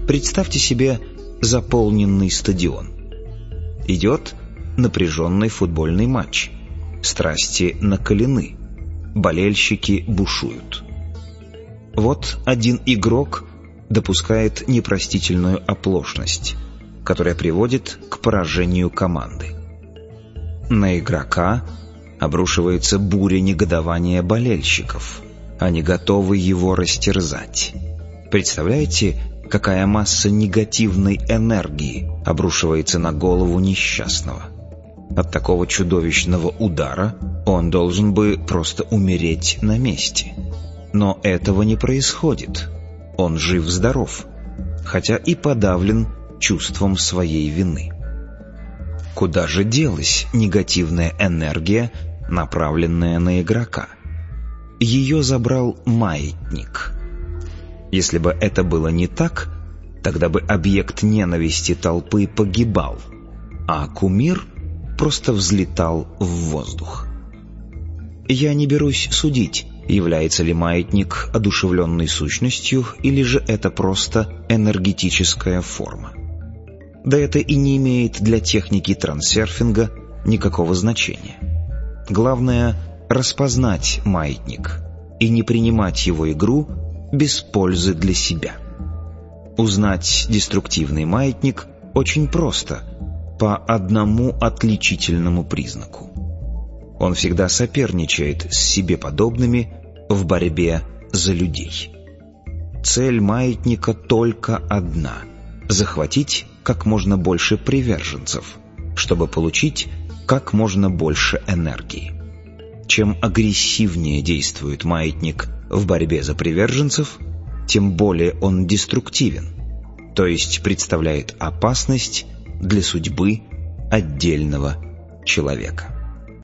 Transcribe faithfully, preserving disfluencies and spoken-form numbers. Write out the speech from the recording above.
Представьте себе заполненный стадион. Идет напряженный футбольный матч. Страсти накалены. Болельщики бушуют. Вот один игрок допускает непростительную оплошность, которая приводит к поражению команды. На игрока обрушивается буря негодования болельщиков. Они готовы его растерзать. Представляете, какая масса негативной энергии обрушивается на голову несчастного? От такого чудовищного удара он должен бы просто умереть на месте. Но этого не происходит. Он жив-здоров, хотя и подавлен чувством своей вины. Куда же делась негативная энергия, направленная на игрока? Ее забрал маятник. Если бы это было не так, тогда бы объект ненависти толпы погибал, а кумир просто взлетал в воздух. Я не берусь судить, является ли маятник одушевленной сущностью, или же это просто энергетическая форма. Да это и не имеет для техники трансерфинга никакого значения. Главное — распознать маятник и не принимать его игру без пользы для себя. Узнать деструктивный маятник очень просто, по одному отличительному признаку. Он всегда соперничает с себе подобными в борьбе за людей. Цель маятника только одна — захватить как можно больше приверженцев, чтобы получить как можно больше энергии. Чем агрессивнее действует маятник в борьбе за приверженцев, тем более он деструктивен, то есть представляет опасность для судьбы отдельного человека.